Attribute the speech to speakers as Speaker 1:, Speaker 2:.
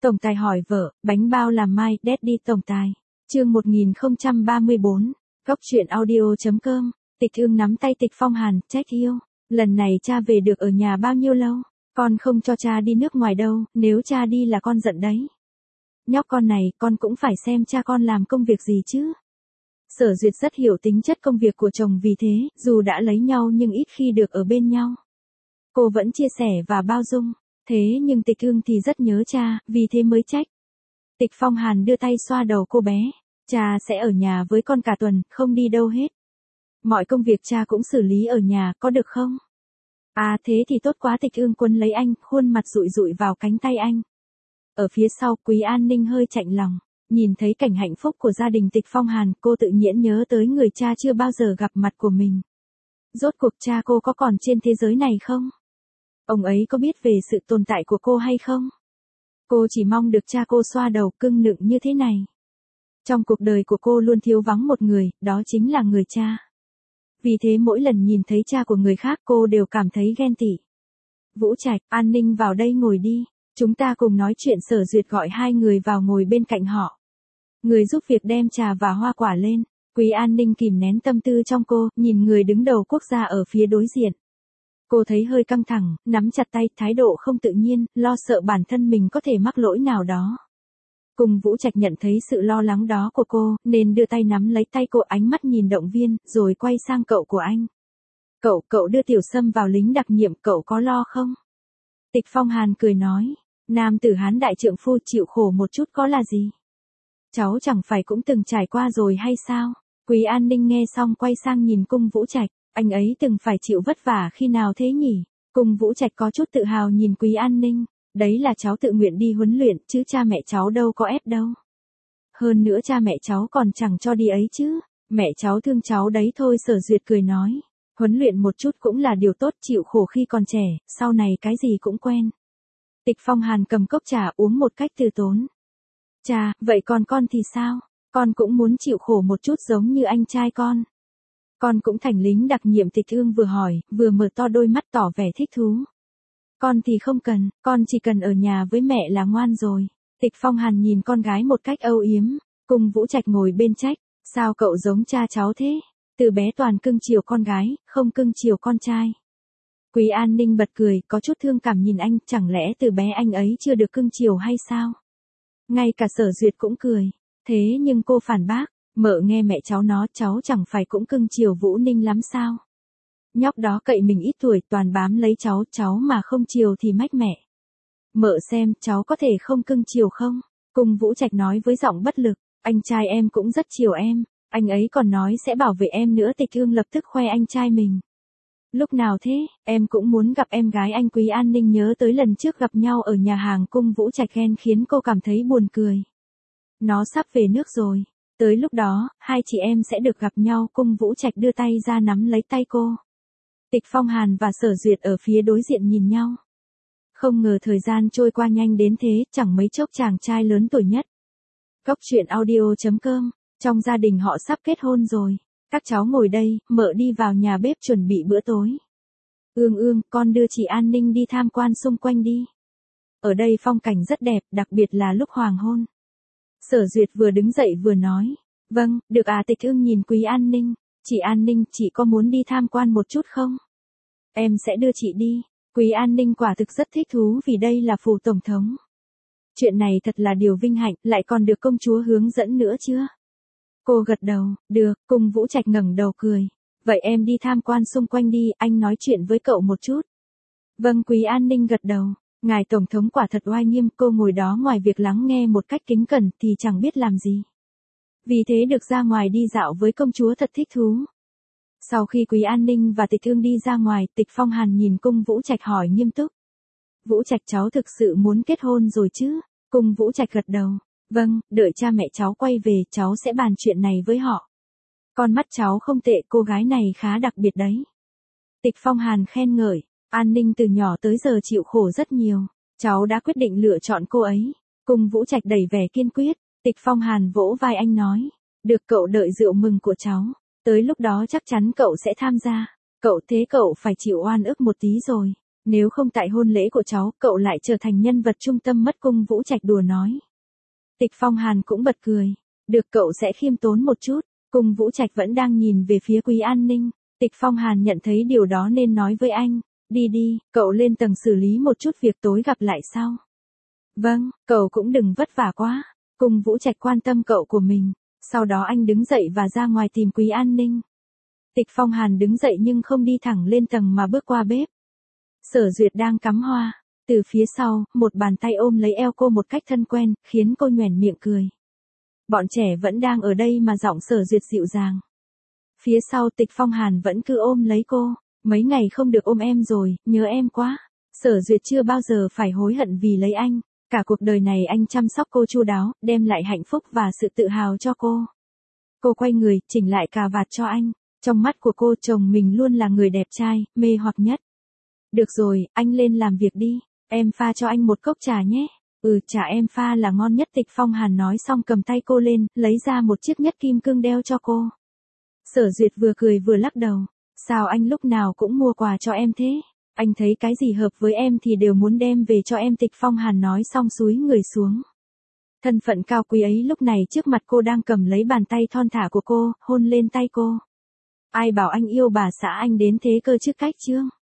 Speaker 1: Tổng tài hỏi vợ, bánh bao làm mai, Daddy tổng tài. Chương 1034, Góc truyện audio.com. Tịch Ương nắm tay Tịch Phong Hàn, trách yêu. Lần này cha về được ở nhà bao nhiêu lâu? Con không cho cha đi nước ngoài đâu, nếu cha đi là con giận đấy. Nhóc con này, con cũng phải xem cha con làm công việc gì chứ. Sở Duyệt rất hiểu tính chất công việc của chồng, vì thế, dù đã lấy nhau nhưng ít khi được ở bên nhau. Cô vẫn chia sẻ và bao dung. Thế nhưng Tịch Ương thì rất nhớ cha, vì thế mới trách. Tịch Phong Hàn đưa tay xoa đầu cô bé. Cha sẽ ở nhà với con cả tuần, không đi đâu hết. Mọi công việc cha cũng xử lý ở nhà, có được không? À thế thì tốt quá. Tịch Ương quấn lấy anh, khuôn mặt dụi dụi vào cánh tay anh. Ở phía sau, Quý An Ninh hơi chạnh lòng. Nhìn thấy cảnh hạnh phúc của gia đình Tịch Phong Hàn, cô tự nhiên nhớ tới người cha chưa bao giờ gặp mặt của mình. Rốt cuộc cha cô có còn trên thế giới này không? Ông ấy có biết về sự tồn tại của cô hay không? Cô chỉ mong được cha cô xoa đầu cưng nựng như thế này. Trong cuộc đời của cô luôn thiếu vắng một người, đó chính là người cha. Vì thế mỗi lần nhìn thấy cha của người khác cô đều cảm thấy ghen tị. Vũ Trạch, An Ninh vào đây ngồi đi. Chúng ta cùng nói chuyện. Sở Duyệt gọi hai người vào ngồi bên cạnh họ. Người giúp việc đem trà và hoa quả lên. Quý An Ninh kìm nén tâm tư trong cô, nhìn người đứng đầu quốc gia ở phía đối diện. Cô thấy hơi căng thẳng, nắm chặt tay, thái độ không tự nhiên, lo sợ bản thân mình có thể mắc lỗi nào đó. Cùng Vũ Trạch nhận thấy sự lo lắng đó của cô, nên đưa tay nắm lấy tay cô, ánh mắt nhìn động viên, rồi quay sang cậu của anh. Cậu đưa Tiểu Sâm vào lính đặc nhiệm, cậu có lo không? Tịch Phong Hàn cười nói, nam tử Hán đại trượng phu chịu khổ một chút có là gì? Cháu chẳng phải cũng từng trải qua rồi hay sao? Quý An Ninh nghe xong quay sang nhìn Cung Vũ Trạch, anh ấy từng phải chịu vất vả khi nào thế nhỉ? Cung Vũ Trạch có chút tự hào nhìn Quý An Ninh, đấy là cháu tự nguyện đi huấn luyện, chứ cha mẹ cháu đâu có ép đâu. Hơn nữa cha mẹ cháu còn chẳng cho đi ấy chứ, mẹ cháu thương cháu đấy thôi. Sở Duyệt cười nói, huấn luyện một chút cũng là điều tốt, chịu khổ khi còn trẻ, sau này cái gì cũng quen. Tịch Phong Hàn cầm cốc trà uống một cách từ tốn. Chà, vậy còn con thì sao? Con cũng muốn chịu khổ một chút giống như anh trai con. Con cũng thành lính đặc nhiệm. Tịch Ương vừa hỏi, vừa mở to đôi mắt tỏ vẻ thích thú. Con thì không cần, con chỉ cần ở nhà với mẹ là ngoan rồi. Tịch Phong Hàn nhìn con gái một cách âu yếm. Cùng Vũ Trạch ngồi bên trách, sao cậu giống cha cháu thế? Từ bé toàn cưng chiều con gái, không cưng chiều con trai. Quý An Ninh bật cười, có chút thương cảm nhìn anh, chẳng lẽ từ bé anh ấy chưa được cưng chiều hay sao? Ngay cả Sở Duyệt cũng cười. Thế nhưng cô phản bác, mợ nghe mẹ cháu nói cháu chẳng phải cũng cưng chiều Vũ Ninh lắm sao? Nhóc đó cậy mình ít tuổi toàn bám lấy cháu mà không chiều thì mách mẹ. Mợ xem cháu có thể không cưng chiều không? Cùng Vũ Trạch nói với giọng bất lực, anh trai em cũng rất chiều em, anh ấy còn nói sẽ bảo vệ em nữa. Tịch Ương lập tức khoe anh trai mình. Lúc nào thế, em cũng muốn gặp em gái anh. Quý An Ninh nhớ tới lần trước gặp nhau ở nhà hàng. Cung Vũ Trạch ghen khiến cô cảm thấy buồn cười. Nó sắp về nước rồi, tới lúc đó, hai chị em sẽ được gặp nhau. Cung Vũ Trạch đưa tay ra nắm lấy tay cô. Tịch Phong Hàn và Sở Duyệt ở phía đối diện nhìn nhau. Không ngờ thời gian trôi qua nhanh đến thế, chẳng mấy chốc chàng trai lớn tuổi nhất. Góc truyện audio.com, trong gia đình họ sắp kết hôn rồi. Các cháu ngồi đây, mợ đi vào nhà bếp chuẩn bị bữa tối. Ương, con đưa chị An Ninh đi tham quan xung quanh đi. Ở đây phong cảnh rất đẹp, đặc biệt là lúc hoàng hôn. Sở Duyệt vừa đứng dậy vừa nói. Vâng, được à. Tịch Ương nhìn Quý An Ninh. Chị An Ninh, chị có muốn đi tham quan một chút không? Em sẽ đưa chị đi. Quý An Ninh quả thực rất thích thú vì đây là phủ tổng thống. Chuyện này thật là điều vinh hạnh, lại còn được công chúa hướng dẫn nữa chưa? Cô gật đầu, được. Cùng Vũ Trạch ngẩng đầu cười. Vậy em đi tham quan xung quanh đi, anh nói chuyện với cậu một chút. Vâng. Quý An Ninh gật đầu. Ngài tổng thống quả thật oai nghiêm. Cô ngồi đó ngoài việc lắng nghe một cách kính cẩn thì chẳng biết làm gì. Vì thế được ra ngoài đi dạo với công chúa thật thích thú. Sau khi Quý An Ninh và Tịch Ương đi ra ngoài, Tịch Phong Hàn nhìn Cung Vũ Trạch hỏi nghiêm túc. Vũ Trạch, cháu thực sự muốn kết hôn rồi chứ? Cung Vũ Trạch gật đầu. Vâng, đợi cha mẹ cháu quay về, cháu sẽ bàn chuyện này với họ. Con mắt cháu không tệ, cô gái này khá đặc biệt đấy. Tịch Phong Hàn khen ngợi. An Ninh từ nhỏ tới giờ chịu khổ rất nhiều. Cháu đã quyết định lựa chọn cô ấy. Cung Vũ Trạch đầy vẻ kiên quyết. Tịch Phong Hàn vỗ vai anh nói. Được, cậu đợi rượu mừng của cháu. Tới lúc đó chắc chắn cậu sẽ tham gia. Cậu phải chịu oan ức một tí rồi. Nếu không tại hôn lễ của cháu, cậu lại trở thành nhân vật trung tâm mất, Cung Vũ Trạch đùa nói. Tịch Phong Hàn cũng bật cười. Được, cậu sẽ khiêm tốn một chút. Cung Vũ Trạch vẫn đang nhìn về phía Quý An Ninh. Tịch Phong Hàn nhận thấy điều đó nên nói với anh. Đi đi, cậu lên tầng xử lý một chút việc, tối gặp lại sau. Vâng, cậu cũng đừng vất vả quá. Cung Vũ Trạch quan tâm cậu của mình. Sau đó anh đứng dậy và ra ngoài tìm Quý An Ninh. Tịch Phong Hàn đứng dậy nhưng không đi thẳng lên tầng mà bước qua bếp. Sở Duyệt đang cắm hoa. Từ phía sau, một bàn tay ôm lấy eo cô một cách thân quen, khiến cô nhoẻn miệng cười. Bọn trẻ vẫn đang ở đây mà, giọng Sở Duyệt dịu dàng. Phía sau Tịch Phong Hàn vẫn cứ ôm lấy cô. Mấy ngày không được ôm em rồi, nhớ em quá. Sở Duyệt chưa bao giờ phải hối hận vì lấy anh. Cả cuộc đời này anh chăm sóc cô chu đáo, đem lại hạnh phúc và sự tự hào cho cô. Cô quay người, chỉnh lại cà vạt cho anh. Trong mắt của cô, chồng mình luôn là người đẹp trai, mê hoặc nhất. Được rồi, anh lên làm việc đi. Em pha cho anh một cốc trà nhé. Trà em pha là ngon nhất, Tịch Phong Hàn nói xong cầm tay cô lên, lấy ra một chiếc nhất kim cương đeo cho cô. Sở Duyệt vừa cười vừa lắc đầu. Sao anh lúc nào cũng mua quà cho em thế? Anh thấy cái gì hợp với em thì đều muốn đem về cho em, Tịch Phong Hàn nói xong cúi người xuống. Thân phận cao quý ấy lúc này trước mặt cô đang cầm lấy bàn tay thon thả của cô, hôn lên tay cô. Ai bảo anh yêu bà xã anh đến thế cơ chứ, cách chưa?